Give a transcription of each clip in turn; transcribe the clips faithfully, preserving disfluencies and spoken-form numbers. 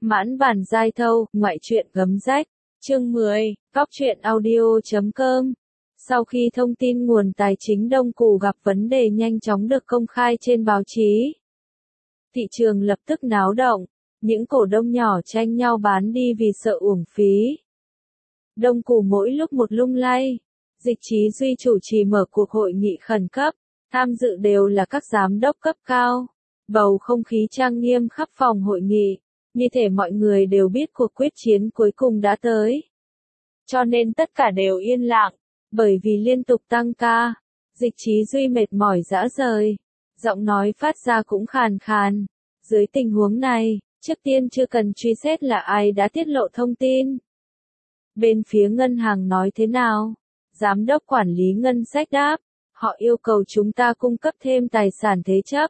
Mãn bản giai thâu, ngoại truyện gấm rách. Chương mười, góc truyện audio chấm com. Sau khi thông tin nguồn tài chính Đông Cù gặp vấn đề nhanh chóng được công khai trên báo chí, thị trường lập tức náo động, những cổ đông nhỏ tranh nhau bán đi vì sợ uổng phí. Đông Cù mỗi lúc một lung lay. Dịch Chí Duy chủ trì mở cuộc hội nghị khẩn cấp, tham dự đều là các giám đốc cấp cao. Bầu không khí trang nghiêm khắp phòng hội nghị, như thể mọi người đều biết cuộc quyết chiến cuối cùng đã tới. Cho nên tất cả đều yên lặng, bởi vì liên tục tăng ca, Dịch Chí Duy mệt mỏi rã rời, giọng nói phát ra cũng khàn khàn. Dưới tình huống này, trước tiên chưa cần truy xét là ai đã tiết lộ thông tin. Bên phía ngân hàng nói thế nào? Giám đốc quản lý ngân sách đáp, họ yêu cầu chúng ta cung cấp thêm tài sản thế chấp.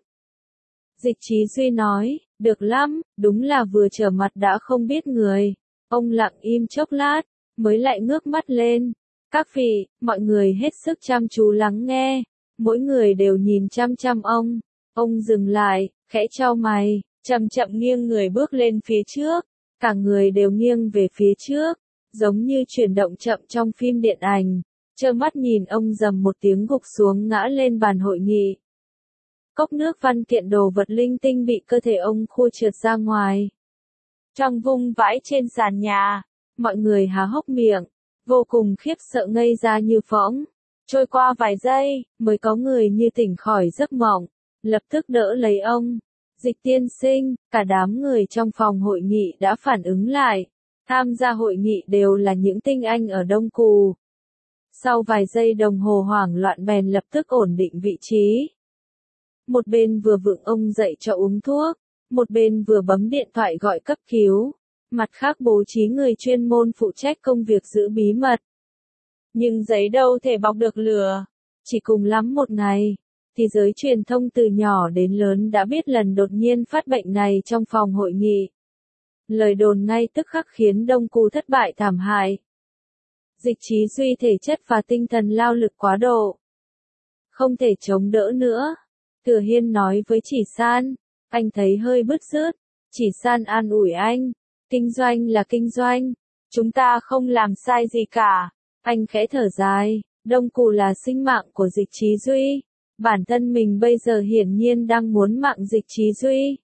Dịch Chí Duy nói, được lắm, đúng là vừa trở mặt đã không biết người. Ông lặng im chốc lát, mới lại ngước mắt lên. Các vị, mọi người hết sức chăm chú lắng nghe, mỗi người đều nhìn chăm chăm ông. Ông dừng lại, khẽ chau mày, chậm chậm nghiêng người bước lên phía trước, cả người đều nghiêng về phía trước, giống như chuyển động chậm trong phim điện ảnh. Trơ mắt nhìn ông rầm một tiếng gục xuống ngã lên bàn hội nghị. Cốc nước văn kiện đồ vật linh tinh bị cơ thể ông khua trượt ra ngoài. Trong vung vãi trên sàn nhà, mọi người há hốc miệng, vô cùng khiếp sợ ngây ra như phỗng. Trôi qua vài giây, mới có người như tỉnh khỏi giấc mộng, lập tức đỡ lấy ông. Dịch tiên sinh, cả đám người trong phòng hội nghị đã phản ứng lại. Tham gia hội nghị đều là những tinh anh ở Đông Cù. Sau vài giây đồng hồ hoảng loạn bèn lập tức ổn định vị trí. Một bên vừa vựng ông dậy cho uống thuốc, một bên vừa bấm điện thoại gọi cấp cứu, mặt khác bố trí người chuyên môn phụ trách công việc giữ bí mật. Nhưng giấy đâu thể bọc được lửa, chỉ cùng lắm một ngày, thì giới truyền thông từ nhỏ đến lớn đã biết lần đột nhiên phát bệnh này trong phòng hội nghị. Lời đồn ngay tức khắc khiến Đông Cù thất bại thảm hại. Dịch Chí Duy thể chất và tinh thần lao lực quá độ, không thể chống đỡ nữa. Thừa Hiên nói với Chỉ San, anh thấy hơi bứt rứt. Chỉ San an ủi anh, kinh doanh là kinh doanh, chúng ta không làm sai gì cả. Anh khẽ thở dài, Đông Cù là sinh mạng của Dịch Chí Duy, bản thân mình bây giờ hiển nhiên đang muốn mạng Dịch Chí Duy.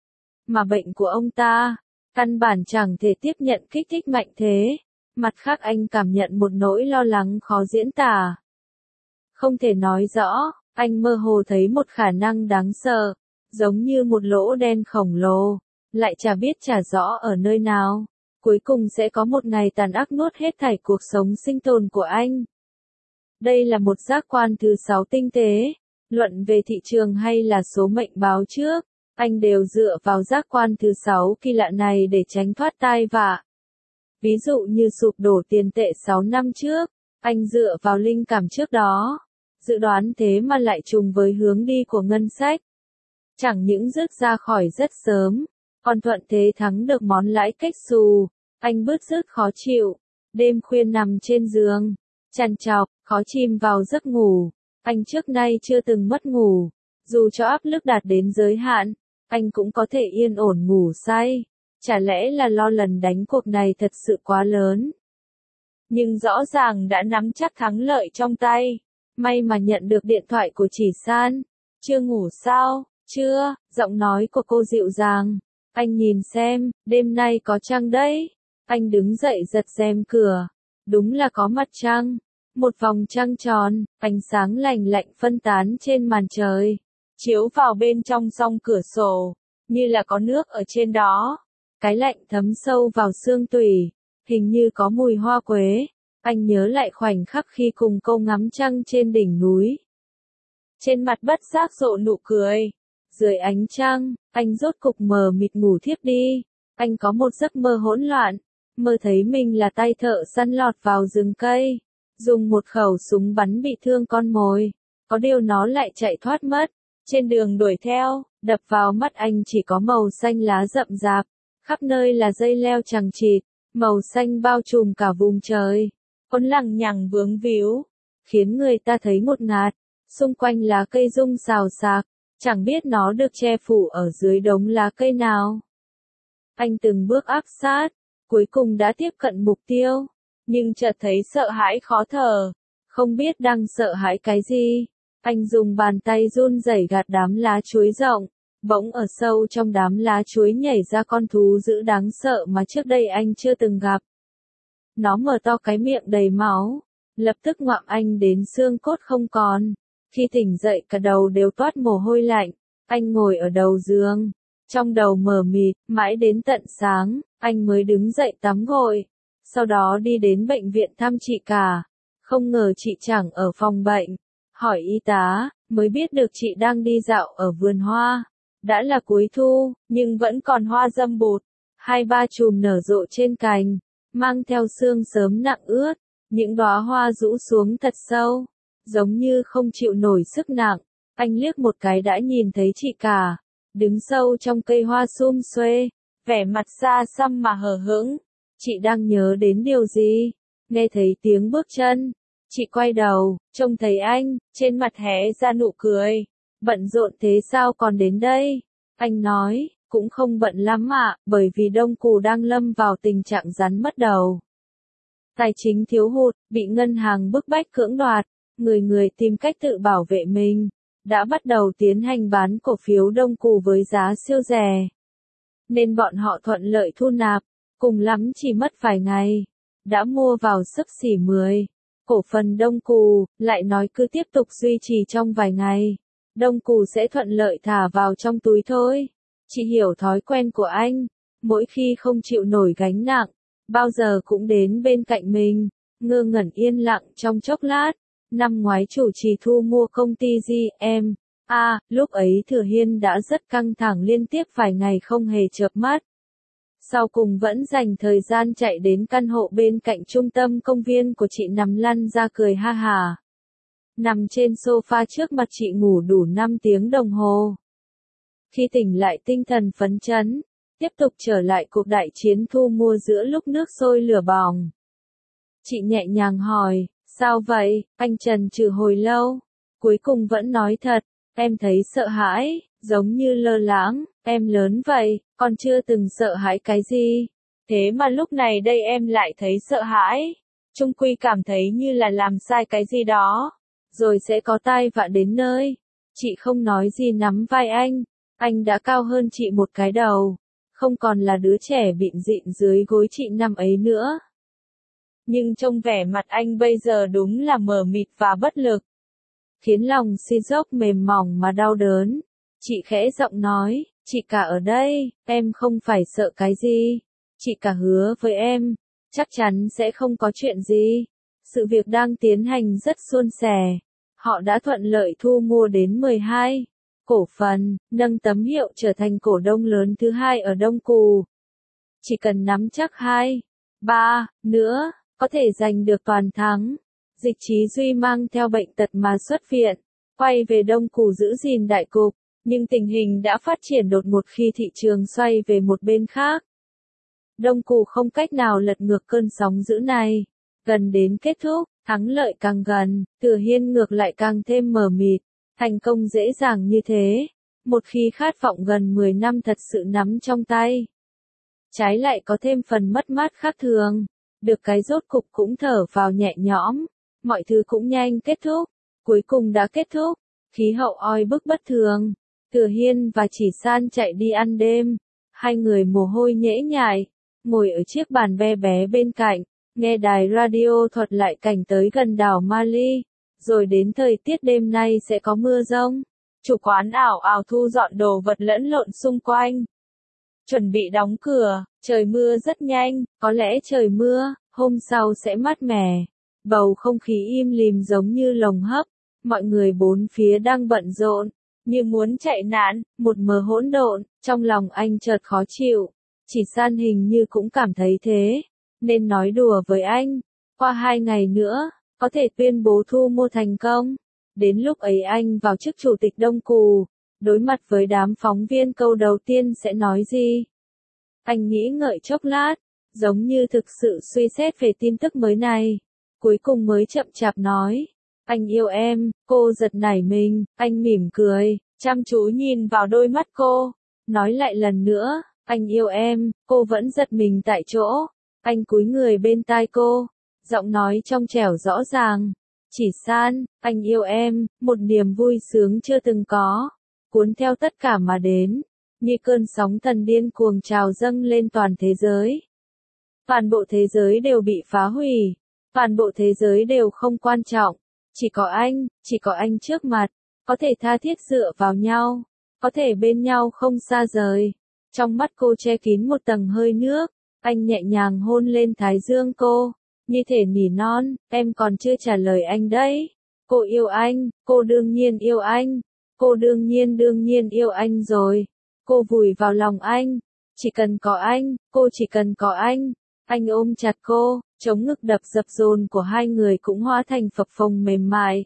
Mà bệnh của ông ta, căn bản chẳng thể tiếp nhận kích thích mạnh thế. Mặt khác anh cảm nhận một nỗi lo lắng khó diễn tả. Không thể nói rõ, anh mơ hồ thấy một khả năng đáng sợ, giống như một lỗ đen khổng lồ, lại chả biết trả rõ ở nơi nào. Cuối cùng sẽ có một ngày tàn ác nuốt hết thảy cuộc sống sinh tồn của anh. Đây là một giác quan thứ sáu tinh tế, luận về thị trường hay là số mệnh báo trước, anh đều dựa vào giác quan thứ sáu kỳ lạ này để tránh thoát tai vạ. Ví dụ như sụp đổ tiền tệ sáu năm trước, anh dựa vào linh cảm trước đó, dự đoán thế mà lại trùng với hướng đi của ngân sách. Chẳng những rớt ra khỏi rất sớm, còn thuận thế thắng được món lãi cách xù, anh bứt rứt khó chịu, đêm khuya nằm trên giường, trằn trọc, khó chìm vào giấc ngủ. Anh trước nay chưa từng mất ngủ, dù cho áp lực đạt đến giới hạn, anh cũng có thể yên ổn ngủ say. Chả lẽ là lo lần đánh cuộc này thật sự quá lớn. Nhưng rõ ràng đã nắm chắc thắng lợi trong tay. May mà nhận được điện thoại của Chỉ San. Chưa ngủ sao? Chưa, giọng nói của cô dịu dàng. Anh nhìn xem, đêm nay có trăng đấy. Anh đứng dậy giật rèm cửa. Đúng là có mặt trăng. Một vòng trăng tròn, ánh sáng lành lạnh phân tán trên màn trời. Chiếu vào bên trong song cửa sổ, như là có nước ở trên đó. Cái lạnh thấm sâu vào xương tủy, hình như có mùi hoa quế. Anh nhớ lại khoảnh khắc khi cùng cô ngắm trăng trên đỉnh núi. Trên mặt bất giác rộ nụ cười. Dưới ánh trăng, anh rốt cục mờ mịt ngủ thiếp đi. Anh có một giấc mơ hỗn loạn, mơ thấy mình là tay thợ săn lọt vào rừng cây, dùng một khẩu súng bắn bị thương con mồi. Có điều nó lại chạy thoát mất. Trên đường đuổi theo, đập vào mắt anh chỉ có màu xanh lá rậm rạp. Khắp nơi là dây leo chằng chịt, màu xanh bao trùm cả vùng trời, con lằng nhằng vướng víu, khiến người ta thấy ngột ngạt. Xung quanh lá cây rung xào xạc, chẳng biết nó được che phủ ở dưới đống lá cây nào. Anh từng bước áp sát, cuối cùng đã tiếp cận mục tiêu, nhưng chợt thấy sợ hãi khó thở, không biết đang sợ hãi cái gì. Anh dùng bàn tay run rẩy gạt đám lá chuối rộng, bỗng ở sâu trong đám lá chuối nhảy ra con thú dữ đáng sợ mà trước đây anh chưa từng gặp. Nó mở to cái miệng đầy máu, lập tức ngoạm anh đến xương cốt không còn. Khi tỉnh dậy cả đầu đều toát mồ hôi lạnh, anh ngồi ở đầu giường, trong đầu mờ mịt, mãi đến tận sáng, anh mới đứng dậy tắm gội, sau đó đi đến bệnh viện thăm chị cả. Không ngờ chị chẳng ở phòng bệnh, hỏi y tá, mới biết được chị đang đi dạo ở vườn hoa. Đã là cuối thu, nhưng vẫn còn hoa dâm bụt, hai ba chùm nở rộ trên cành, mang theo sương sớm nặng ướt, những đóa hoa rũ xuống thật sâu, giống như không chịu nổi sức nặng. Anh liếc một cái đã nhìn thấy chị cả, đứng sâu trong cây hoa sum xuê, vẻ mặt xa xăm mà hờ hững. Chị đang nhớ đến điều gì? Nghe thấy tiếng bước chân, chị quay đầu, trông thấy anh, trên mặt hé ra nụ cười. Bận rộn thế sao còn đến đây? Anh nói, cũng không bận lắm ạ, bởi vì Đông Cù đang lâm vào tình trạng rắn mất đầu. Tài chính thiếu hụt, bị ngân hàng bức bách cưỡng đoạt, người người tìm cách tự bảo vệ mình, đã bắt đầu tiến hành bán cổ phiếu Đông Cù với giá siêu rẻ. Nên bọn họ thuận lợi thu nạp, cùng lắm chỉ mất vài ngày, đã mua vào xấp xỉ mười cổ phần Đông Cù, lại nói cứ tiếp tục duy trì trong vài ngày, Đông Cù sẽ thuận lợi thả vào trong túi thôi. Chị hiểu thói quen của anh, mỗi khi không chịu nổi gánh nặng, bao giờ cũng đến bên cạnh mình, ngơ ngẩn yên lặng trong chốc lát. Năm ngoái chủ trì thu mua công ty giê em a, lúc ấy Thừa Hiên đã rất căng thẳng liên tiếp vài ngày không hề chợp mắt. Sau cùng vẫn dành thời gian chạy đến căn hộ bên cạnh trung tâm công viên của chị nằm lăn ra cười ha hả. Nằm trên sofa trước mặt chị ngủ đủ năm tiếng đồng hồ. Khi tỉnh lại tinh thần phấn chấn, tiếp tục trở lại cuộc đại chiến thu mua giữa lúc nước sôi lửa bỏng. Chị nhẹ nhàng hỏi, sao vậy? Anh chần chừ hồi lâu, cuối cùng vẫn nói thật, em thấy sợ hãi, giống như lơ lãng, em lớn vậy, còn chưa từng sợ hãi cái gì. Thế mà lúc này đây em lại thấy sợ hãi, chung quy cảm thấy như là làm sai cái gì đó, rồi sẽ có tai vạ đến nơi. Chị không nói gì nắm vai anh, anh đã cao hơn chị một cái đầu, không còn là đứa trẻ bịn rịn dưới gối chị năm ấy nữa. Nhưng trông vẻ mặt anh bây giờ đúng là mờ mịt và bất lực, khiến lòng si dốc mềm mỏng mà đau đớn. Chị khẽ giọng nói, chị cả ở đây, em không phải sợ cái gì. Chị cả hứa với em, chắc chắn sẽ không có chuyện gì. Sự việc đang tiến hành rất suôn sẻ. Họ đã thuận lợi thu mua đến mười hai cổ phần, nâng tấm hiệu trở thành cổ đông lớn thứ hai ở Đông Cù. Chỉ cần nắm chắc hai, ba nữa, có thể giành được toàn thắng. Dịch Chí Duy mang theo bệnh tật mà xuất viện, quay về Đông Cù giữ gìn đại cục, nhưng tình hình đã phát triển đột ngột khi thị trường xoay về một bên khác. Đông Cù không cách nào lật ngược cơn sóng dữ này. Gần đến kết thúc, thắng lợi càng gần, Thừa Hiên ngược lại càng thêm mờ mịt. Thành công dễ dàng như thế, một khi khát vọng gần mười năm thật sự nắm trong tay, trái lại có thêm phần mất mát khác thường. Được cái rốt cục cũng thở vào nhẹ nhõm, mọi thứ cũng nhanh kết thúc, cuối cùng đã kết thúc. Khí hậu oi bức bất thường, Thừa Hiên và Chỉ San chạy đi ăn đêm, hai người mồ hôi nhễ nhại, ngồi ở chiếc bàn bé bé bên cạnh, nghe đài radio thuật lại cảnh tới gần đảo Mali, rồi đến thời tiết đêm nay sẽ có mưa rông. Chủ quán ảo ảo thu dọn đồ vật lẫn lộn xung quanh, chuẩn bị đóng cửa. Trời mưa rất nhanh, có lẽ trời mưa, hôm sau sẽ mát mẻ. Bầu không khí im lìm giống như lồng hấp, mọi người bốn phía đang bận rộn, như muốn chạy nạn, một mớ hỗn độn. Trong lòng anh chợt khó chịu, Chỉ San hình như cũng cảm thấy thế, nên nói đùa với anh, qua hai ngày nữa, có thể tuyên bố thu mua thành công. Đến lúc ấy anh vào chức chủ tịch Đông Cù, đối mặt với đám phóng viên câu đầu tiên sẽ nói gì? Anh nghĩ ngợi chốc lát, giống như thực sự suy xét về tin tức mới này. Cuối cùng mới chậm chạp nói, anh yêu em. Cô giật nảy mình, anh mỉm cười, chăm chú nhìn vào đôi mắt cô, nói lại lần nữa, Anh yêu em, cô vẫn giật mình tại chỗ. Anh cúi người bên tai cô, giọng nói trong trẻo rõ ràng. Chỉ San, anh yêu em, một niềm vui sướng chưa từng có, cuốn theo tất cả mà đến, như cơn sóng thần điên cuồng trào dâng lên toàn thế giới. Toàn bộ thế giới đều bị phá hủy, toàn bộ thế giới đều không quan trọng, chỉ có anh, chỉ có anh trước mặt, có thể tha thiết dựa vào nhau, có thể bên nhau không xa rời. Trong mắt cô che kín một tầng hơi nước, anh nhẹ nhàng hôn lên thái dương cô, như thể nỉ non, em còn chưa trả lời anh đấy. Cô yêu anh, cô đương nhiên yêu anh, cô đương nhiên đương nhiên yêu anh rồi. Cô vùi vào lòng anh, chỉ cần có anh, cô chỉ cần có anh. Anh ôm chặt cô, chống ngực đập dập dồn của hai người cũng hóa thành phập phồng mềm mại.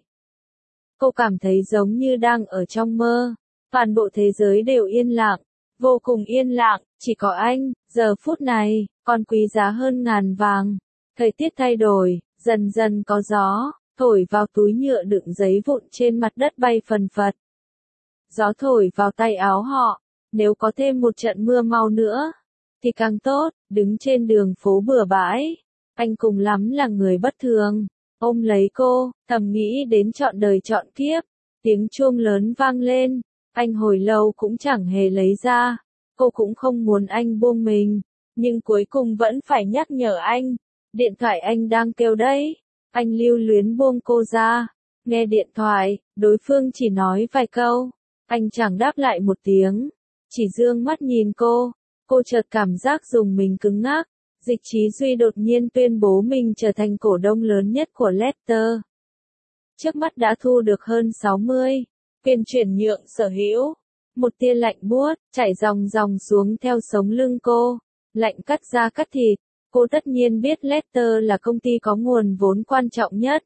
Cô cảm thấy giống như đang ở trong mơ, toàn bộ thế giới đều yên lặng, vô cùng yên lặng, chỉ có anh, giờ phút này, còn quý giá hơn ngàn vàng. Thời tiết thay đổi, dần dần có gió, thổi vào túi nhựa đựng giấy vụn trên mặt đất bay phần phật. Gió thổi vào tay áo họ, nếu có thêm một trận mưa mau nữa, thì càng tốt. Đứng trên đường phố bừa bãi, anh cùng lắm là người bất thường, ôm lấy cô, thầm nghĩ đến trọn đời trọn kiếp. Tiếng chuông lớn vang lên, anh hồi lâu cũng chẳng hề lấy ra, cô cũng không muốn anh buông mình, nhưng cuối cùng vẫn phải nhắc nhở anh. Điện thoại anh đang kêu đấy, anh lưu luyến buông cô ra, nghe điện thoại, đối phương chỉ nói vài câu, anh chẳng đáp lại một tiếng, chỉ dương mắt nhìn cô. Cô chợt cảm giác dùng mình cứng ngắc. Dịch Chí Duy đột nhiên tuyên bố mình trở thành cổ đông lớn nhất của Leicester. Trước mắt đã thu được hơn sáu mươi quyền chuyển nhượng sở hữu. Một tia lạnh buốt chảy dòng dòng xuống theo sống lưng cô, lạnh cắt da cắt thịt. Cô tất nhiên biết Leicester là công ty có nguồn vốn quan trọng nhất.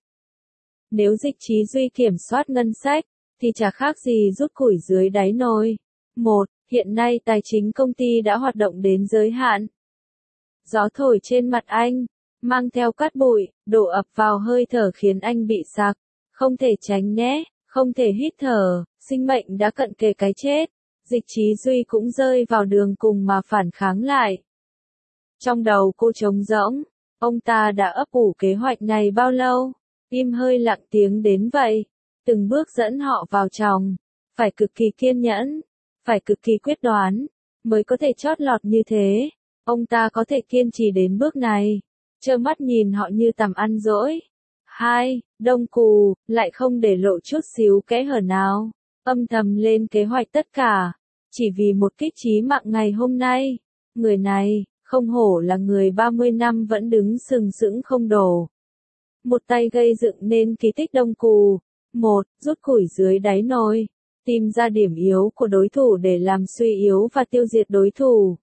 Nếu Dịch Chí Duy kiểm soát ngân sách, thì chả khác gì rút củi dưới đáy nồi. Một, hiện nay tài chính công ty đã hoạt động đến giới hạn. Gió thổi trên mặt anh, mang theo cát bụi, đổ ập vào hơi thở khiến anh bị sặc. Không thể tránh né, không thể hít thở, sinh mệnh đã cận kề cái chết. Dịch Chí Duy cũng rơi vào đường cùng mà phản kháng lại. Trong đầu cô trống rỗng, ông ta đã ấp ủ kế hoạch này bao lâu? Im hơi lặng tiếng đến vậy, từng bước dẫn họ vào trong, phải cực kỳ kiên nhẫn, phải cực kỳ quyết đoán, mới có thể chót lọt như thế. Ông ta có thể kiên trì đến bước này, trơ mắt nhìn họ như tằm ăn dỗi. Hai, Đông Cù, lại không để lộ chút xíu kẽ hở nào, âm thầm lên kế hoạch tất cả, chỉ vì một kích chí mạng ngày hôm nay. Người này, không hổ là người ba mươi năm vẫn đứng sừng sững không đổ. Một tay gây dựng nên kỳ tích Đông Cù. Một, rút củi dưới đáy nồi, tìm ra điểm yếu của đối thủ để làm suy yếu và tiêu diệt đối thủ.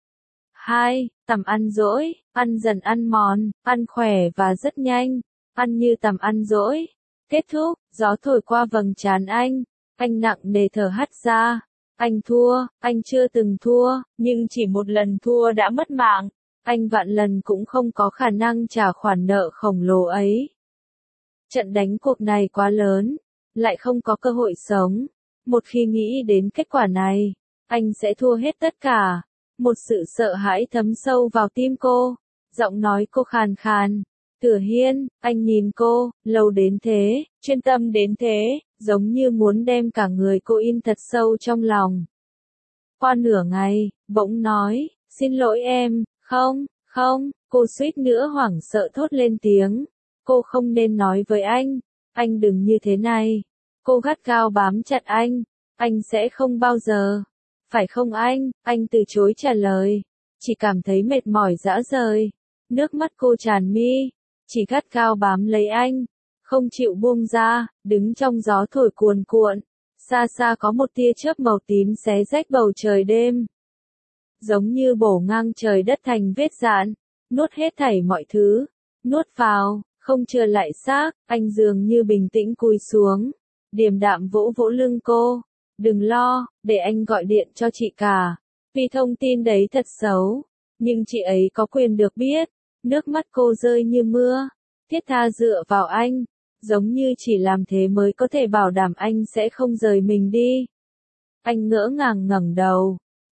Hai, tầm ăn dỗi, ăn dần ăn mòn, ăn khỏe và rất nhanh, ăn như tầm ăn dỗi. Kết thúc, gió thổi qua vầng trán anh, anh nặng nề thở hắt ra. Anh thua, anh chưa từng thua, nhưng chỉ một lần thua đã mất mạng. Anh vạn lần cũng không có khả năng trả khoản nợ khổng lồ ấy. Trận đánh cuộc này quá lớn, lại không có cơ hội sống. Một khi nghĩ đến kết quả này, anh sẽ thua hết tất cả. Một sự sợ hãi thấm sâu vào tim cô. Giọng nói cô khàn khàn. Tử Hiên, anh nhìn cô, lâu đến thế, chuyên tâm đến thế, giống như muốn đem cả người cô in thật sâu trong lòng. Qua nửa ngày, bỗng nói, xin lỗi em, không, không, cô suýt nữa hoảng sợ thốt lên tiếng. Cô không nên nói với anh, anh đừng như thế này. Cô gắt gao bám chặt anh, anh sẽ không bao giờ. Phải không anh? Anh từ chối trả lời, chỉ cảm thấy mệt mỏi rã rời. Nước mắt cô tràn mi, chỉ gắt gao bám lấy anh, không chịu buông ra, đứng trong gió thổi cuồn cuộn. Xa xa có một tia chớp màu tím xé rách bầu trời đêm. Giống như bổ ngang trời đất thành vết dạn, nuốt hết thảy mọi thứ, nuốt vào, không chừa lại xác. Anh dường như bình tĩnh cúi xuống, điềm đạm vỗ vỗ lưng cô. Đừng lo, để anh gọi điện cho chị cả. Vì thông tin đấy thật xấu, nhưng chị ấy có quyền được biết. Nước mắt cô rơi như mưa, thiết tha dựa vào anh, giống như chỉ làm thế mới có thể bảo đảm anh sẽ không rời mình đi. Anh ngỡ ngàng ngẩng đầu,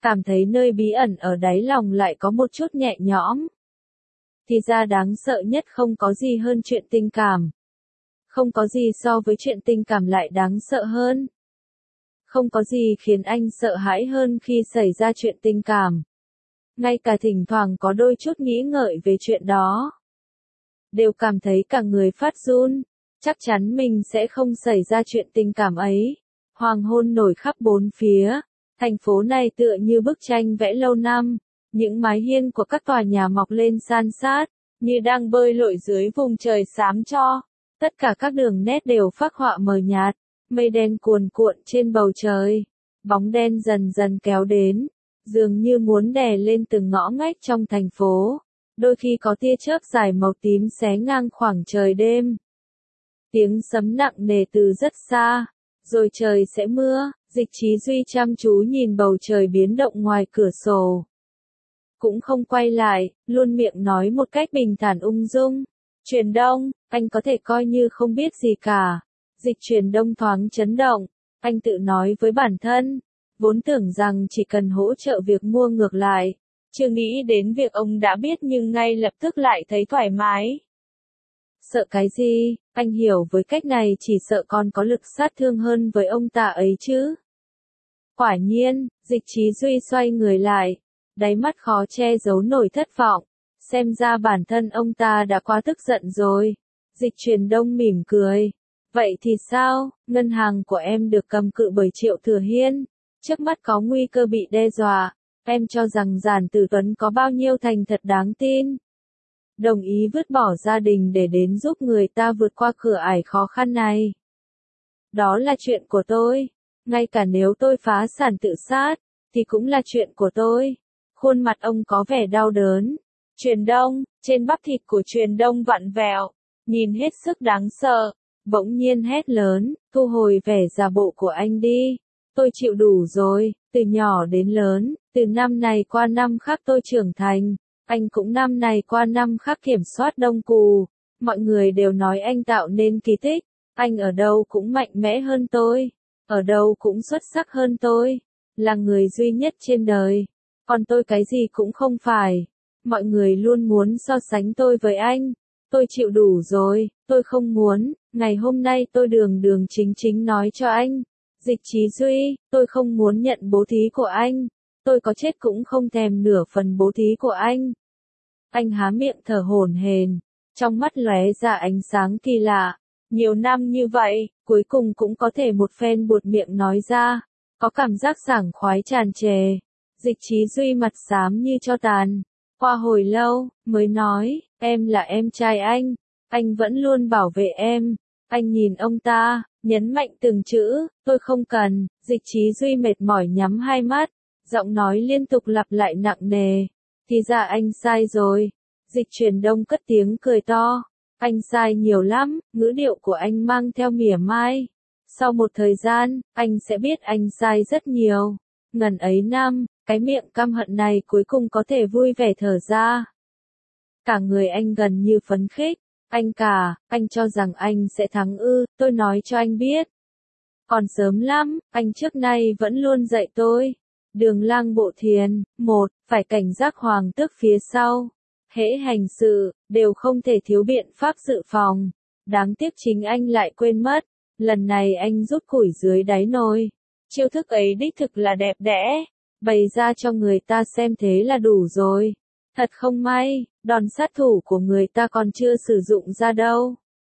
cảm thấy nơi bí ẩn ở đáy lòng lại có một chút nhẹ nhõm. Thì ra đáng sợ nhất không có gì hơn chuyện tình cảm. Không có gì so với chuyện tình cảm lại đáng sợ hơn. Không có gì khiến anh sợ hãi hơn khi xảy ra chuyện tình cảm. Ngay cả thỉnh thoảng có đôi chút nghĩ ngợi về chuyện đó. Đều cảm thấy cả người phát run. Chắc chắn mình sẽ không xảy ra chuyện tình cảm ấy. Hoàng hôn nổi khắp bốn phía. Thành phố này tựa như bức tranh vẽ lâu năm. Những mái hiên của các tòa nhà mọc lên san sát, như đang bơi lội dưới vùng trời xám cho. Tất cả các đường nét đều phác họa mờ nhạt. Mây đen cuồn cuộn trên bầu trời. Bóng đen dần dần kéo đến. Dường như muốn đè lên từng ngõ ngách trong thành phố. Đôi khi có tia chớp dài màu tím xé ngang khoảng trời đêm. Tiếng sấm nặng nề từ rất xa. Rồi trời sẽ mưa. Dịch Chí Duy chăm chú nhìn bầu trời biến động ngoài cửa sổ. Cũng không quay lại, luôn miệng nói một cách bình thản ung dung. Truyền Đông, anh có thể coi như không biết gì cả. Dịch Truyền Đông thoáng chấn động. Anh tự nói với bản thân. Vốn tưởng rằng chỉ cần hỗ trợ việc mua ngược lại. Chưa nghĩ đến việc ông đã biết nhưng ngay lập tức lại thấy thoải mái. Sợ cái gì, anh hiểu với cách này chỉ sợ còn có lực sát thương hơn với ông ta ấy chứ. Quả nhiên, Dịch Chí Duy xoay người lại. Đáy mắt khó che giấu nổi thất vọng. Xem ra bản thân ông ta đã quá tức giận rồi. Dịch Truyền Đông mỉm cười. Vậy thì sao, ngân hàng của em được cầm cự bởi Triệu Thừa Hiên. Trước mắt có nguy cơ bị đe dọa. Em cho rằng Giản Tử Tuấn có bao nhiêu thành thật đáng tin. Đồng ý vứt bỏ gia đình để đến giúp người ta vượt qua cửa ải khó khăn này. Đó là chuyện của tôi. Ngay cả nếu tôi phá sản tự sát, thì cũng là chuyện của tôi. Khuôn mặt ông có vẻ đau đớn. Truyền Đông, trên bắp thịt của Truyền Đông vặn vẹo, nhìn hết sức đáng sợ. Bỗng nhiên hét lớn, thu hồi vẻ giả bộ của anh đi. Tôi chịu đủ rồi, từ nhỏ đến lớn, từ năm này qua năm khác tôi trưởng thành. Anh cũng năm này qua năm khác kiểm soát Đông Cù. Mọi người đều nói anh tạo nên kỳ tích. Anh ở đâu cũng mạnh mẽ hơn tôi. Ở đâu cũng xuất sắc hơn tôi. Là người duy nhất trên đời. Còn tôi cái gì cũng không phải. Mọi người luôn muốn so sánh tôi với anh. Tôi chịu đủ rồi, tôi không muốn. Ngày hôm nay tôi đường đường chính chính nói cho anh. Dịch Chí Duy, tôi không muốn nhận bố thí của anh. Tôi có chết cũng không thèm nửa phần bố thí của anh. Anh há miệng thở hổn hển, trong mắt lóe ra ánh sáng kỳ lạ. Nhiều năm như vậy, cuối cùng cũng có thể một phen buột miệng nói ra. Có cảm giác sảng khoái tràn trề. Dịch Chí Duy mặt xám như tro tàn. Qua hồi lâu, mới nói, em là em trai anh. Anh vẫn luôn bảo vệ em. Anh nhìn ông ta, nhấn mạnh từng chữ, tôi không cần. Dịch Chí Duy mệt mỏi nhắm hai mắt. Giọng nói liên tục lặp lại nặng nề. Thì ra anh sai rồi. Dịch Truyền Đông cất tiếng cười to. Anh sai nhiều lắm, ngữ điệu của anh mang theo mỉa mai. Sau một thời gian, anh sẽ biết anh sai rất nhiều. Ngần ấy năm, cái miệng căm hận này cuối cùng có thể vui vẻ thở ra. Cả người anh gần như phấn khích. Anh cả, anh cho rằng anh sẽ thắng ư, tôi nói cho anh biết. Còn sớm lắm, anh trước nay vẫn luôn dạy tôi. Đường lang bộ thiền, một, phải cảnh giác hoàng tước phía sau. Hễ hành sự, đều không thể thiếu biện pháp dự phòng. Đáng tiếc chính anh lại quên mất. Lần này anh rút củi dưới đáy nồi. Chiêu thức ấy đích thực là đẹp đẽ. Bày ra cho người ta xem thế là đủ rồi. Thật không may, đòn sát thủ của người ta còn chưa sử dụng ra đâu.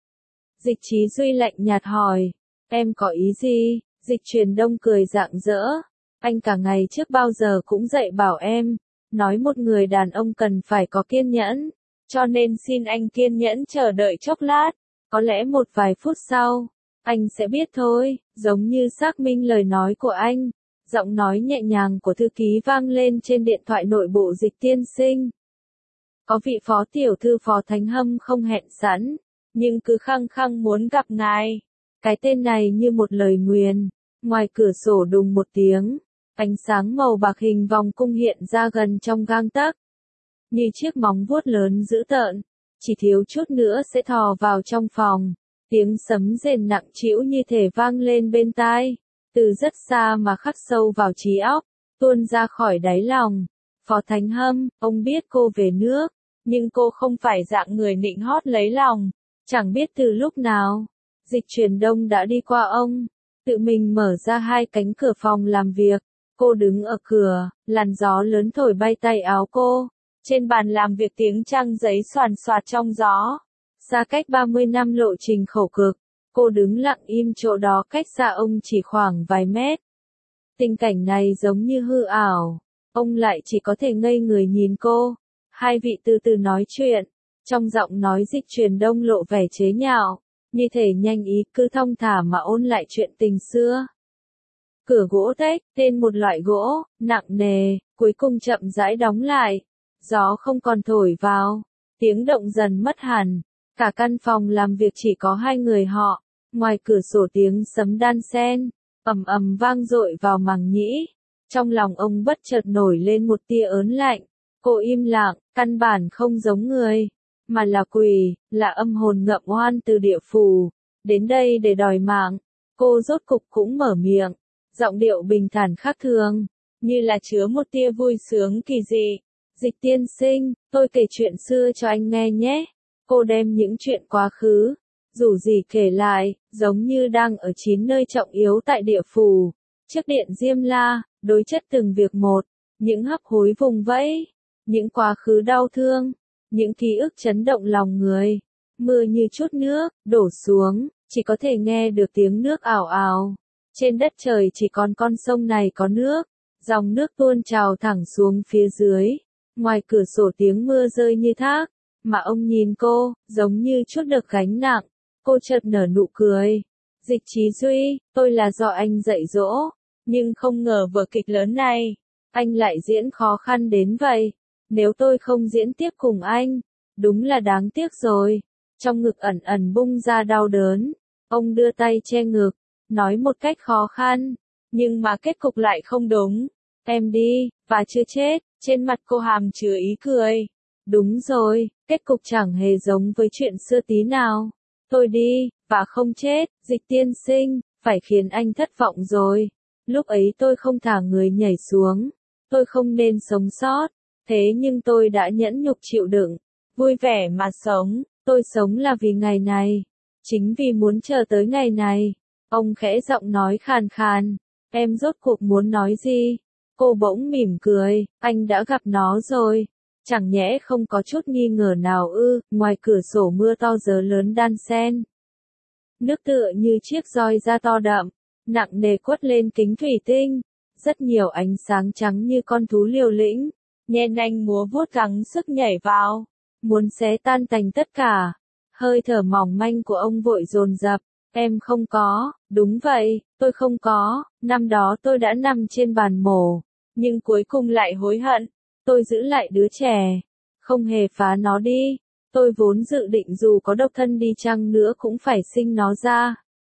Dịch Chí Duy lạnh nhạt hỏi. Em có ý gì? Dịch Truyền Đông cười rạng rỡ. Anh cả ngày trước bao giờ cũng dạy bảo em. Nói một người đàn ông cần phải có kiên nhẫn. Cho nên xin anh kiên nhẫn chờ đợi chốc lát. Có lẽ một vài phút sau, anh sẽ biết thôi. Giống như xác minh lời nói của anh. Giọng nói nhẹ nhàng của thư ký vang lên trên điện thoại nội bộ Dịch tiên sinh. Có vị phó tiểu thư Phó Thánh Hâm không hẹn sẵn, nhưng cứ khăng khăng muốn gặp ngài. Cái tên này như một lời nguyền. Ngoài cửa sổ đùng một tiếng, ánh sáng màu bạc hình vòng cung hiện ra gần trong gang tấc. Như chiếc móng vuốt lớn dữ tợn, chỉ thiếu chút nữa sẽ thò vào trong phòng. Tiếng sấm rền nặng trĩu như thể vang lên bên tai. Từ rất xa mà khắc sâu vào trí óc. tuôn ra khỏi đáy lòng. Phó Thánh Hâm, ông biết cô về nước, nhưng cô không phải dạng người nịnh hót lấy lòng. Chẳng biết từ lúc nào, Dịch Truyền Đông đã đi qua ông, tự mình mở ra hai cánh cửa phòng làm việc. Cô đứng ở cửa, làn gió lớn thổi bay tay áo cô. Trên bàn làm việc tiếng trang giấy xoàn xoạt trong gió. Xa cách ba mươi năm lộ trình khổ cực, cô đứng lặng im chỗ đó cách xa ông chỉ khoảng vài mét. Tình cảnh này giống như hư ảo, ông lại chỉ có thể ngây người nhìn cô. Hai vị từ từ nói chuyện, trong giọng nói Dịch Truyền Đông lộ vẻ chế nhạo, như thể nhanh ý cứ thong thả mà ôn lại chuyện tình xưa. Cửa gỗ tếch, tên một loại gỗ, nặng nề, cuối cùng chậm rãi đóng lại. Gió không còn thổi vào, tiếng động dần mất hẳn. Cả căn phòng làm việc chỉ có hai người họ, ngoài cửa sổ tiếng sấm đan sen, ầm ầm vang dội vào màng nhĩ. Trong lòng ông bất chợt nổi lên một tia ớn lạnh. Cô im lặng, căn bản không giống người, mà là quỷ, là âm hồn ngậm oan từ địa phủ, đến đây để đòi mạng. Cô rốt cục cũng mở miệng, giọng điệu bình thản khác thường, như là chứa một tia vui sướng kỳ dị. Dịch tiên sinh, tôi kể chuyện xưa cho anh nghe nhé. Cô đem những chuyện quá khứ, dù gì kể lại, giống như đang ở chín nơi trọng yếu tại địa phủ. Trước điện Diêm La, đối chất từng việc một, những hấp hối vùng vẫy, những quá khứ đau thương, những ký ức chấn động lòng người. Mưa như chút nước, đổ xuống, chỉ có thể nghe được tiếng nước ảo ảo. Trên đất trời chỉ còn con sông này có nước, dòng nước tuôn trào thẳng xuống phía dưới. Ngoài cửa sổ tiếng mưa rơi như thác, mà ông nhìn cô, giống như chút được gánh nặng. Cô chợt nở nụ cười. Dịch Chí Duy, tôi là do anh dạy dỗ, nhưng không ngờ vở kịch lớn này, anh lại diễn khó khăn đến vậy. Nếu tôi không diễn tiếp cùng anh, đúng là đáng tiếc rồi. Trong ngực ẩn ẩn bung ra đau đớn, ông đưa tay che ngực, nói một cách khó khăn, nhưng mà kết cục lại không đúng. Em đi, và chưa chết. Trên mặt cô hàm chứa ý cười. Đúng rồi, kết cục chẳng hề giống với chuyện xưa tí nào. Tôi đi, và không chết. Dịch tiên sinh, phải khiến anh thất vọng rồi. Lúc ấy tôi không thả người nhảy xuống. Tôi không nên sống sót. Thế nhưng tôi đã nhẫn nhục chịu đựng, vui vẻ mà sống. Tôi sống là vì ngày này. Chính vì muốn chờ tới ngày này. Ông khẽ giọng nói khàn khàn. Em rốt cuộc muốn nói gì? Cô bỗng mỉm cười, anh đã gặp nó rồi. Chẳng nhẽ không có chút nghi ngờ nào ư? Ngoài cửa sổ mưa to gió lớn đan xen. Nước tựa như chiếc roi da to đậm, nặng nề quất lên kính thủy tinh. Rất nhiều ánh sáng trắng như con thú liều lĩnh, nhen nhanh múa vuốt gắng sức nhảy vào, muốn xé tan tành tất cả. Hơi thở mỏng manh của ông vội dồn dập. Em không có, đúng vậy, tôi không có. Năm đó tôi đã nằm trên bàn mổ, nhưng cuối cùng lại hối hận. Tôi giữ lại đứa trẻ, không hề phá nó đi. Tôi vốn dự định dù có độc thân đi chăng nữa cũng phải sinh nó ra.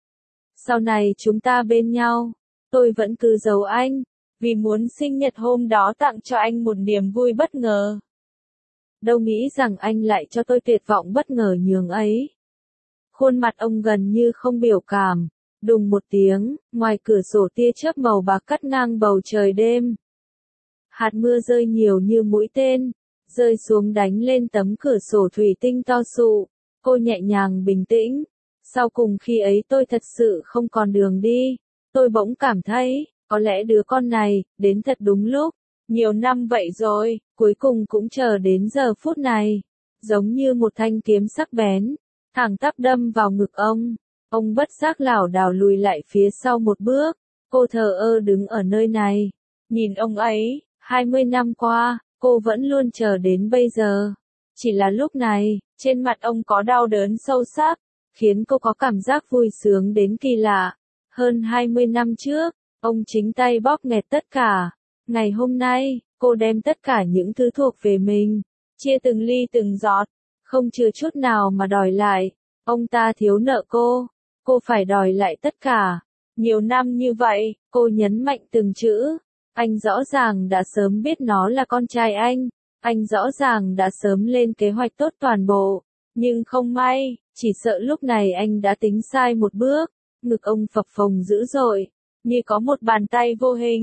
Sau này chúng ta bên nhau, tôi vẫn cứ giấu anh, vì muốn sinh nhật hôm đó tặng cho anh một niềm vui bất ngờ. Đâu nghĩ rằng anh lại cho tôi tuyệt vọng bất ngờ nhường ấy. Khuôn mặt ông gần như không biểu cảm. Đùng một tiếng, ngoài cửa sổ tia chớp màu bạc cắt ngang bầu trời đêm. Hạt mưa rơi nhiều như mũi tên, rơi xuống đánh lên tấm cửa sổ thủy tinh to sụ. Cô nhẹ nhàng bình tĩnh. Sau cùng khi ấy tôi thật sự không còn đường đi. Tôi bỗng cảm thấy, có lẽ đứa con này, đến thật đúng lúc. Nhiều năm vậy rồi, cuối cùng cũng chờ đến giờ phút này. Giống như một thanh kiếm sắc bén, thẳng tắp đâm vào ngực ông. Ông bất giác lảo đảo lùi lại phía sau một bước. Cô thờ ơ đứng ở nơi này, nhìn ông ấy. Hai mươi năm qua, cô vẫn luôn chờ đến bây giờ. Chỉ là lúc này, trên mặt ông có đau đớn sâu sắc, khiến cô có cảm giác vui sướng đến kỳ lạ. Hơn hai mươi năm trước, ông chính tay bóp nghẹt tất cả. Ngày hôm nay, cô đem tất cả những thứ thuộc về mình, chia từng ly từng giọt, không chừa chút nào mà đòi lại. Ông ta thiếu nợ cô, cô phải đòi lại tất cả. Nhiều năm như vậy, cô nhấn mạnh từng chữ. Anh rõ ràng đã sớm biết nó là con trai anh. Anh rõ ràng đã sớm lên kế hoạch tốt toàn bộ. Nhưng không may, chỉ sợ lúc này anh đã tính sai một bước. Ngực ông phập phồng dữ dội, như có một bàn tay vô hình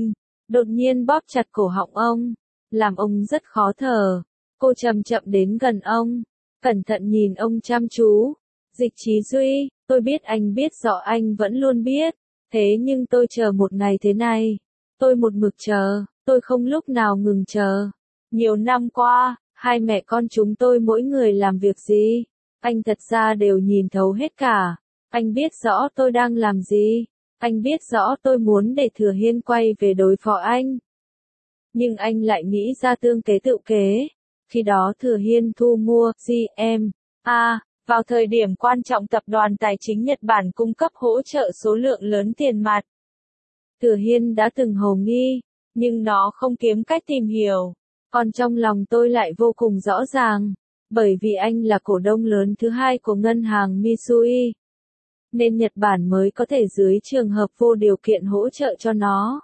đột nhiên bóp chặt cổ họng ông, làm ông rất khó thở. Cô chậm chậm đến gần ông, cẩn thận nhìn ông chăm chú. Dịch Chí Duy, tôi biết anh biết rõ anh vẫn luôn biết, thế nhưng tôi chờ một ngày thế này. Tôi một mực chờ, tôi không lúc nào ngừng chờ. Nhiều năm qua, hai mẹ con chúng tôi mỗi người làm việc gì, anh thật ra đều nhìn thấu hết cả. Anh biết rõ tôi đang làm gì, anh biết rõ tôi muốn để Thừa Hiên quay về đối phó anh. Nhưng anh lại nghĩ ra tương kế tự kế. Khi đó Thừa Hiên thu mua giê em a, vào thời điểm quan trọng tập đoàn tài chính Nhật Bản cung cấp hỗ trợ số lượng lớn tiền mặt. Thừa Hiên đã từng hồ nghi, nhưng nó không kiếm cách tìm hiểu. Còn trong lòng tôi lại vô cùng rõ ràng, bởi vì anh là cổ đông lớn thứ hai của ngân hàng Mitsui, nên Nhật Bản mới có thể dưới trường hợp vô điều kiện hỗ trợ cho nó.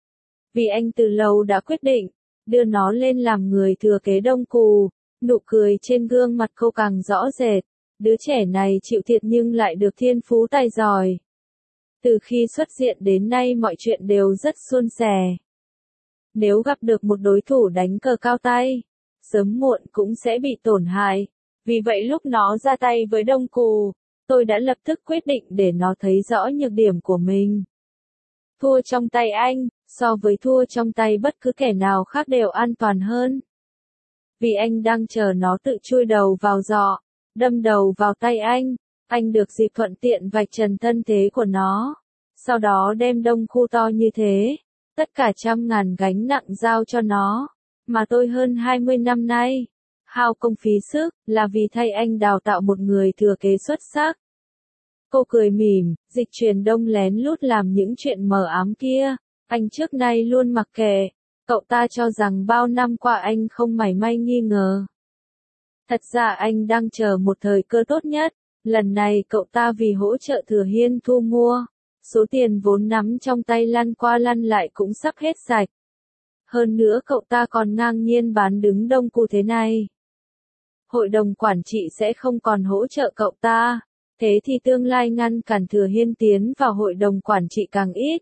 Vì anh từ lâu đã quyết định, đưa nó lên làm người thừa kế Đông Cù. Nụ cười trên gương mặt cô càng rõ rệt. Đứa trẻ này chịu thiệt nhưng lại được thiên phú tài giỏi. Từ khi xuất hiện đến nay mọi chuyện đều rất suôn sẻ. Nếu gặp được một đối thủ đánh cờ cao tay, sớm muộn cũng sẽ bị tổn hại. Vì vậy lúc nó ra tay với Đông Cù, tôi đã lập tức quyết định để nó thấy rõ nhược điểm của mình. Thua trong tay anh, so với thua trong tay bất cứ kẻ nào khác đều an toàn hơn. Vì anh đang chờ nó tự chui đầu vào giỏ, đâm đầu vào tay anh, anh được dịp thuận tiện vạch trần thân thế của nó. Sau đó đem Đông Khu to như thế, tất cả trăm ngàn gánh nặng giao cho nó, mà tôi hơn hai mươi năm nay, hao công phí sức, là vì thay anh đào tạo một người thừa kế xuất sắc. Cô cười mỉm, Dịch Truyền Đông lén lút làm những chuyện mờ ám kia, anh trước nay luôn mặc kệ. Cậu ta cho rằng bao năm qua anh không mảy may nghi ngờ. Thật ra anh đang chờ một thời cơ tốt nhất, lần này cậu ta vì hỗ trợ Thừa Hiên thu mua, số tiền vốn nắm trong tay lăn qua lăn lại cũng sắp hết sạch. Hơn nữa cậu ta còn ngang nhiên bán đứng Đông Cù thế này. Hội đồng quản trị sẽ không còn hỗ trợ cậu ta, thế thì tương lai ngăn cản Thừa Hiên tiến vào hội đồng quản trị càng ít.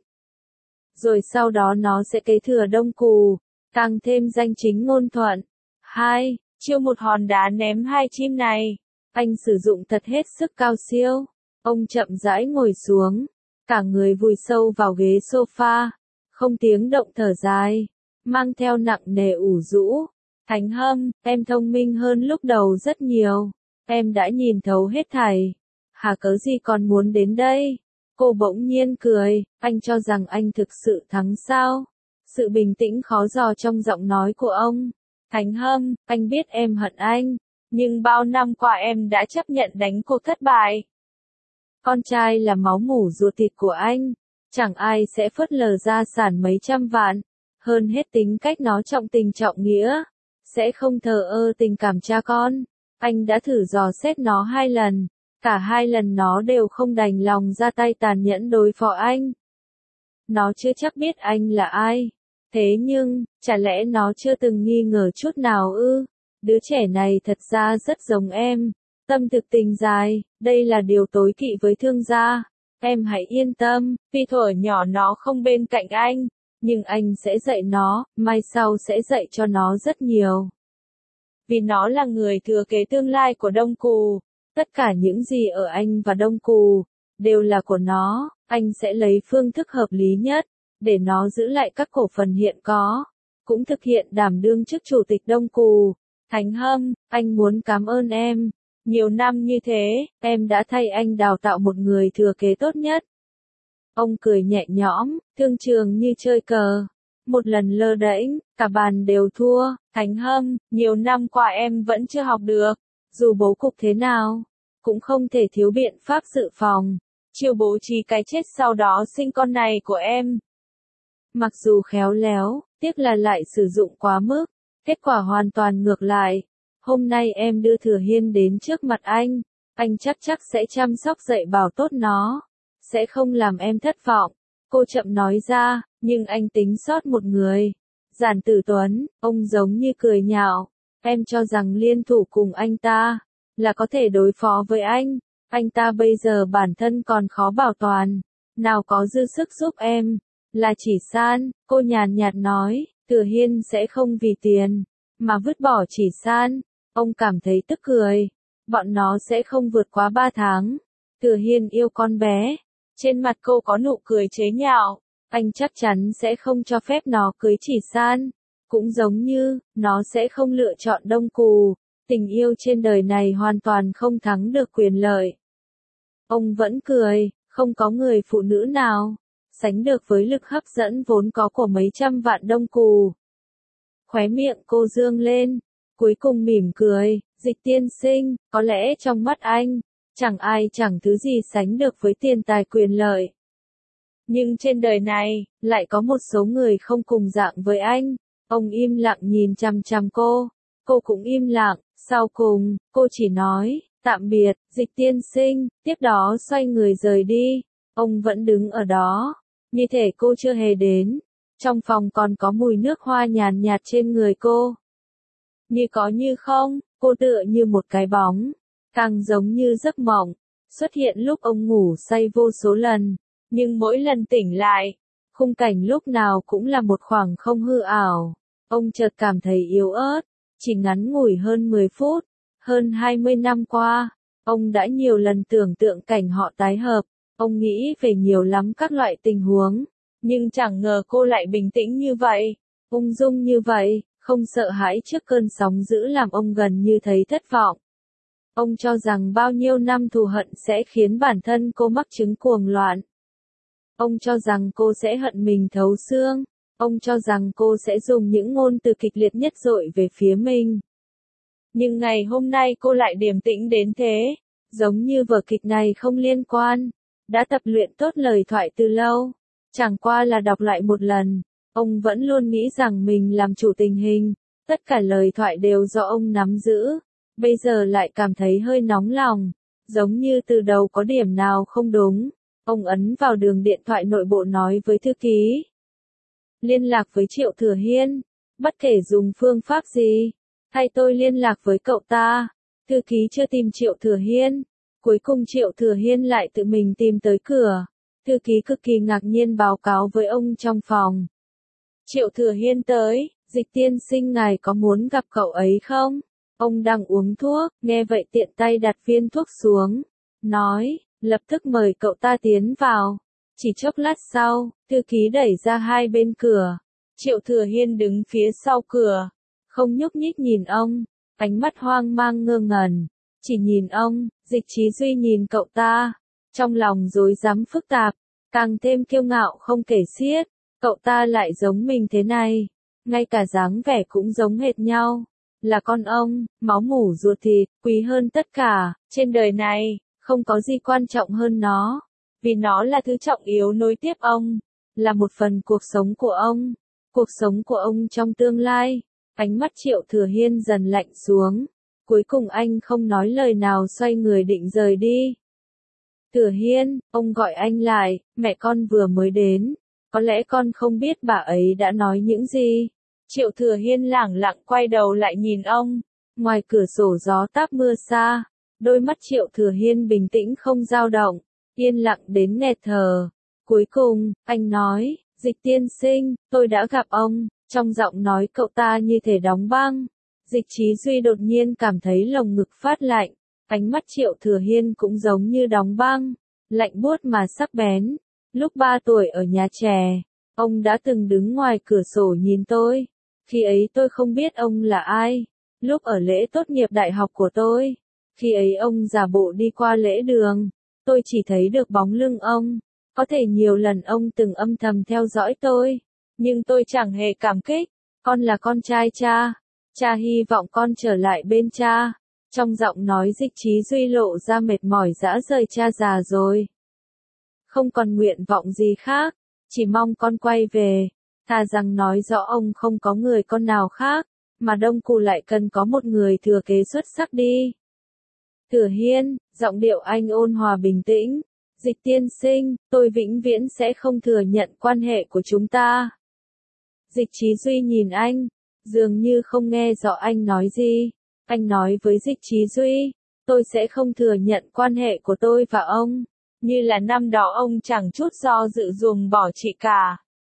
Rồi sau đó nó sẽ kế thừa Đông Cù, càng thêm danh chính ngôn thuận. Hai, chiêu một hòn đá ném hai chim này. Anh sử dụng thật hết sức cao siêu. Ông chậm rãi ngồi xuống, cả người vùi sâu vào ghế sofa, không tiếng động thở dài, mang theo nặng nề ủ rũ. Thánh Hâm, em thông minh hơn lúc đầu rất nhiều. Em đã nhìn thấu hết thảy. Hà cớ gì còn muốn đến đây? Cô bỗng nhiên cười, anh cho rằng anh thực sự thắng sao? Sự bình tĩnh khó dò trong giọng nói của ông. Thánh Hâm, anh biết em hận anh, nhưng bao năm qua em đã chấp nhận đánh cuộc thất bại. Con trai là máu mủ ruột thịt của anh, chẳng ai sẽ phớt lờ gia sản mấy trăm vạn. Hơn hết tính cách nó trọng tình trọng nghĩa, sẽ không thờ ơ tình cảm cha con. Anh đã thử dò xét nó hai lần. Cả hai lần nó đều không đành lòng ra tay tàn nhẫn đối phó anh. Nó chưa chắc biết anh là ai. Thế nhưng, chả lẽ nó chưa từng nghi ngờ chút nào ư? Đứa trẻ này thật ra rất giống em. Tâm thực tình dài, đây là điều tối kỵ với thương gia. Em hãy yên tâm, vì thuở nhỏ nó không bên cạnh anh, nhưng anh sẽ dạy nó, mai sau sẽ dạy cho nó rất nhiều. Vì nó là người thừa kế tương lai của Đông Cù. Tất cả những gì ở anh và Đông Cù, đều là của nó, anh sẽ lấy phương thức hợp lý nhất, để nó giữ lại các cổ phần hiện có, cũng thực hiện đảm đương chức chủ tịch Đông Cù. Thánh Hâm, anh muốn cảm ơn em. Nhiều năm như thế, em đã thay anh đào tạo một người thừa kế tốt nhất. Ông cười nhẹ nhõm, thương trường như chơi cờ. Một lần lơ đễnh, cả bàn đều thua. Thánh Hâm, nhiều năm qua em vẫn chưa học được. Dù bố cục thế nào, cũng không thể thiếu biện pháp dự phòng. Chiêu bố trí cái chết sau đó sinh con này của em. Mặc dù khéo léo, tiếc là lại sử dụng quá mức. Kết quả hoàn toàn ngược lại. Hôm nay em đưa Thừa Hiên đến trước mặt anh. Anh chắc chắc sẽ chăm sóc dạy bảo tốt nó. Sẽ không làm em thất vọng. Cô chậm nói ra, nhưng anh tính sót một người. Giản Tử Tuấn, ông giống như cười nhạo. Em cho rằng liên thủ cùng anh ta, là có thể đối phó với anh. Anh ta bây giờ bản thân còn khó bảo toàn. Nào có dư sức giúp em. Là Chỉ San, cô nhàn nhạt nói, Thừa Hiên sẽ không vì tiền mà vứt bỏ Chỉ San. Ông cảm thấy tức cười. Bọn nó sẽ không vượt quá ba tháng. Thừa Hiên yêu con bé. Trên mặt cô có nụ cười chế nhạo. Anh chắc chắn sẽ không cho phép nó cưới Chỉ San. Cũng giống như, nó sẽ không lựa chọn Đông Cù. Tình yêu trên đời này hoàn toàn không thắng được quyền lợi. Ông vẫn cười, không có người phụ nữ nào sánh được với lực hấp dẫn vốn có của mấy trăm vạn Đông Cù. Khóe miệng cô dương lên, cuối cùng mỉm cười, Dịch tiên sinh, có lẽ trong mắt anh, chẳng ai chẳng thứ gì sánh được với tiền tài quyền lợi. Nhưng trên đời này, lại có một số người không cùng dạng với anh. Ông im lặng nhìn chằm chằm cô, cô cũng im lặng, sau cùng, cô chỉ nói, tạm biệt, Dịch tiên sinh, tiếp đó xoay người rời đi. Ông vẫn đứng ở đó, như thể cô chưa hề đến. Trong phòng còn có mùi nước hoa nhàn nhạt trên người cô. Như có như không, cô tựa như một cái bóng, càng giống như giấc mộng, xuất hiện lúc ông ngủ say vô số lần, nhưng mỗi lần tỉnh lại, khung cảnh lúc nào cũng là một khoảng không hư ảo. Ông chợt cảm thấy yếu ớt, chỉ ngắn ngủi hơn mười phút, hơn hai mươi năm qua, ông đã nhiều lần tưởng tượng cảnh họ tái hợp, ông nghĩ về nhiều lắm các loại tình huống, nhưng chẳng ngờ cô lại bình tĩnh như vậy, ung dung như vậy, không sợ hãi trước cơn sóng dữ làm ông gần như thấy thất vọng. Ông cho rằng bao nhiêu năm thù hận sẽ khiến bản thân cô mắc chứng cuồng loạn. Ông cho rằng cô sẽ hận mình thấu xương. Ông cho rằng cô sẽ dùng những ngôn từ kịch liệt nhất dội về phía mình. Nhưng ngày hôm nay cô lại điềm tĩnh đến thế, giống như vở kịch này không liên quan, đã tập luyện tốt lời thoại từ lâu, chẳng qua là đọc lại một lần. Ông vẫn luôn nghĩ rằng mình làm chủ tình hình, tất cả lời thoại đều do ông nắm giữ, bây giờ lại cảm thấy hơi nóng lòng, giống như từ đầu có điểm nào không đúng. Ông ấn vào đường điện thoại nội bộ nói với thư ký. Liên lạc với Triệu Thừa Hiên, bất kể dùng phương pháp gì, hay tôi liên lạc với cậu ta. Thư ký chưa tìm Triệu Thừa Hiên, cuối cùng Triệu Thừa Hiên lại tự mình tìm tới cửa. Thư ký cực kỳ ngạc nhiên báo cáo với ông trong phòng. Triệu Thừa Hiên tới, Dịch tiên sinh ngài có muốn gặp cậu ấy không? Ông đang uống thuốc, nghe vậy tiện tay đặt viên thuốc xuống, nói, lập tức mời cậu ta tiến vào. Chỉ chốc lát sau, thư ký đẩy ra hai bên cửa. Triệu Thừa Hiên đứng phía sau cửa, không nhúc nhích nhìn ông, ánh mắt hoang mang ngơ ngẩn, chỉ nhìn ông. Dịch Chí Duy nhìn cậu ta, trong lòng rối rắm phức tạp, càng thêm kiêu ngạo không kể xiết. Cậu ta lại giống mình thế này, ngay cả dáng vẻ cũng giống hệt nhau, là con ông, máu mủ ruột thịt, quý hơn tất cả, trên đời này, không có gì quan trọng hơn nó, vì nó là thứ trọng yếu nối tiếp ông, là một phần cuộc sống của ông, cuộc sống của ông trong tương lai. Ánh mắt Triệu Thừa Hiên dần lạnh xuống, cuối cùng anh không nói lời nào xoay người định rời đi. Thừa Hiên, ông gọi anh lại, mẹ con vừa mới đến. Có lẽ con không biết bà ấy đã nói những gì. Triệu Thừa Hiên lẳng lặng quay đầu lại nhìn ông. Ngoài cửa sổ gió táp mưa xa. Đôi mắt Triệu Thừa Hiên bình tĩnh không dao động. Yên lặng đến nghẹt thở. Cuối cùng, anh nói, Dịch tiên sinh, tôi đã gặp ông. Trong giọng nói cậu ta như thể đóng băng. Dịch Chí Duy đột nhiên cảm thấy lồng ngực phát lạnh. Ánh mắt Triệu Thừa Hiên cũng giống như đóng băng. Lạnh buốt mà sắc bén. Lúc ba tuổi ở nhà trẻ, ông đã từng đứng ngoài cửa sổ nhìn tôi. Khi ấy tôi không biết ông là ai. Lúc ở lễ tốt nghiệp đại học của tôi, khi ấy ông giả bộ đi qua lễ đường, tôi chỉ thấy được bóng lưng ông. Có thể nhiều lần ông từng âm thầm theo dõi tôi, nhưng tôi chẳng hề cảm kích. Con là con trai cha, cha hy vọng con trở lại bên cha. Trong giọng nói Dịch Chí Duy lộ ra mệt mỏi dã rời, cha già rồi. Không còn nguyện vọng gì khác, chỉ mong con quay về, thà rằng nói rõ ông không có người con nào khác, mà Đông Cù lại cần có một người thừa kế xuất sắc đi. Thừa Hiên, giọng điệu anh ôn hòa bình tĩnh, Dịch tiên sinh, tôi vĩnh viễn sẽ không thừa nhận quan hệ của chúng ta. Dịch Chí Duy nhìn anh, dường như không nghe rõ anh nói gì. Anh nói với Dịch Chí Duy, tôi sẽ không thừa nhận quan hệ của tôi và ông. Như là năm đó ông chẳng chút do dự ruồng bỏ chị cả.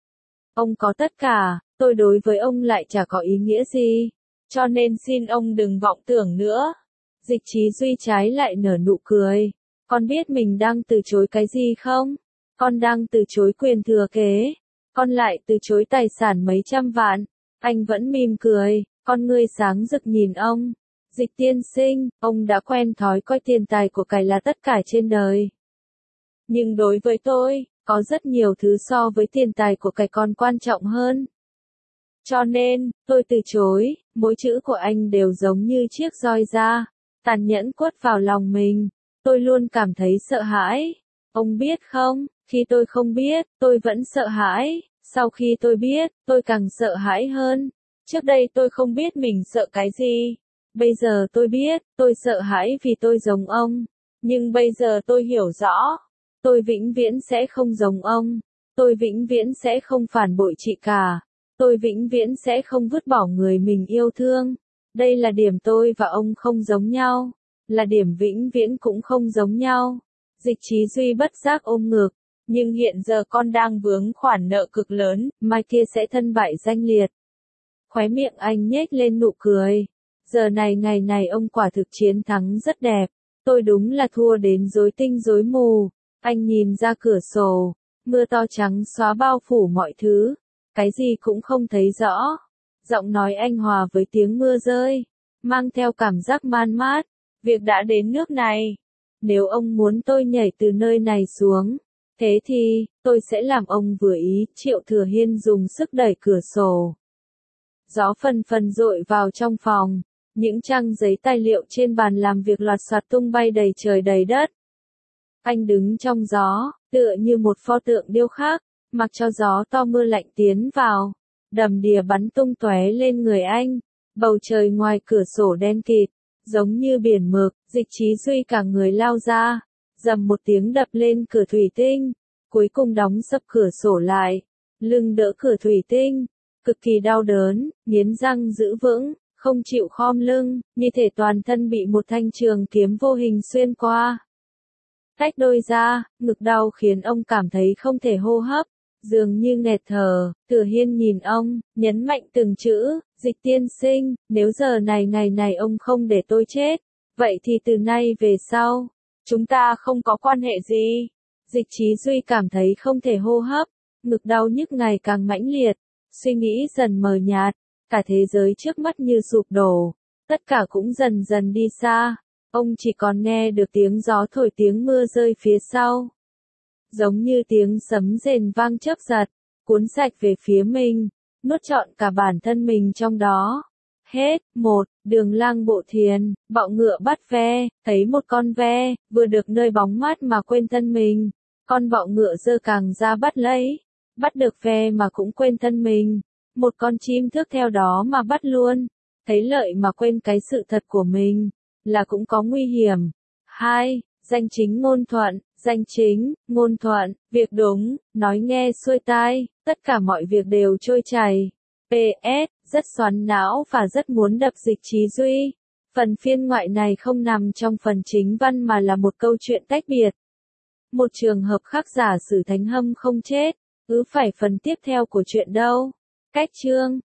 Ông có tất cả, tôi đối với ông lại chả có ý nghĩa gì. Cho nên xin ông đừng vọng tưởng nữa. Dịch Chí Duy trái lại nở nụ cười. Con biết mình đang từ chối cái gì không? Con đang từ chối quyền thừa kế. Con lại từ chối tài sản mấy trăm vạn. Anh vẫn mỉm cười, con ngươi sáng rực nhìn ông. Dịch tiên sinh, ông đã quen thói coi tiền tài của cải là tất cả trên đời. Nhưng đối với tôi, có rất nhiều thứ so với tiền tài của cải còn quan trọng hơn. Cho nên, tôi từ chối, mỗi chữ của anh đều giống như chiếc roi da, tàn nhẫn quất vào lòng mình. Tôi luôn cảm thấy sợ hãi. Ông biết không, khi tôi không biết, tôi vẫn sợ hãi. Sau khi tôi biết, tôi càng sợ hãi hơn. Trước đây tôi không biết mình sợ cái gì. Bây giờ tôi biết, tôi sợ hãi vì tôi giống ông. Nhưng bây giờ tôi hiểu rõ. Tôi vĩnh viễn sẽ không giống ông. Tôi vĩnh viễn sẽ không phản bội chị cả. Tôi vĩnh viễn sẽ không vứt bỏ người mình yêu thương. Đây là điểm tôi và ông không giống nhau. Là điểm vĩnh viễn cũng không giống nhau. Dịch Chí Duy bất giác ôm ngực. Nhưng hiện giờ con đang vướng khoản nợ cực lớn, mai kia sẽ thân bại danh liệt. Khóe miệng anh nhếch lên nụ cười. Giờ này ngày này ông quả thực chiến thắng rất đẹp. Tôi đúng là thua đến rối tinh rối mù. Anh nhìn ra cửa sổ. Mưa to trắng xóa bao phủ mọi thứ. Cái gì cũng không thấy rõ. Giọng nói anh hòa với tiếng mưa rơi. Mang theo cảm giác man mát. Việc đã đến nước này. Nếu ông muốn tôi nhảy từ nơi này xuống. Thế thì, tôi sẽ làm ông vừa ý. Triệu Thừa Hiên dùng sức đẩy cửa sổ. Gió phần phần dội vào trong phòng. Những trang giấy tài liệu trên bàn làm việc loạt soạt tung bay đầy trời đầy đất. Anh đứng trong gió, tựa như một pho tượng điêu khắc, mặc cho gió to mưa lạnh tiến vào. Đầm đìa bắn tung tóe lên người anh. Bầu trời ngoài cửa sổ đen kịt, giống như biển mực. Dịch Chí Duy cả người lao ra, dầm một tiếng đập lên cửa thủy tinh, cuối cùng đóng sập cửa sổ lại, lưng đỡ cửa thủy tinh, cực kỳ đau đớn, nghiến răng giữ vững, không chịu khom lưng, như thể toàn thân bị một thanh trường kiếm vô hình xuyên qua. Tách đôi ra, ngực đau khiến ông cảm thấy không thể hô hấp, dường như nghẹt thở. Thừa Hiên nhìn ông, nhấn mạnh từng chữ, Dịch tiên sinh, nếu giờ này ngày này ông không để tôi chết, vậy thì từ nay về sau, chúng ta không có quan hệ gì. Dịch Chí Duy cảm thấy không thể hô hấp, ngực đau nhức ngày càng mãnh liệt, suy nghĩ dần mờ nhạt, cả thế giới trước mắt như sụp đổ, tất cả cũng dần dần đi xa, ông chỉ còn nghe được tiếng gió thổi tiếng mưa rơi phía sau. Giống như tiếng sấm rền vang chớp giật, cuốn sạch về phía mình, nuốt trọn cả bản thân mình trong đó. Hết, một, Đường Lang Bộ Thiền, bọ ngựa bắt ve, thấy một con ve, vừa được nơi bóng mát mà quên thân mình. Con bọ ngựa giơ càng ra bắt lấy, bắt được ve mà cũng quên thân mình. Một con chim thước theo đó mà bắt luôn, thấy lợi mà quên cái sự thật của mình, là cũng có nguy hiểm. Hai, Danh chính ngôn thuận, danh chính, ngôn thuận, việc đúng, nói nghe xuôi tai, tất cả mọi việc đều trôi chảy. pê ét, rất xoắn não và rất muốn đập Dịch Chí Duy. Phần phiên ngoại này không nằm trong phần chính văn mà là một câu chuyện tách biệt. Một trường hợp khác giả sử Thánh Hâm không chết, cứ phải phần tiếp theo của chuyện đâu. Cách chương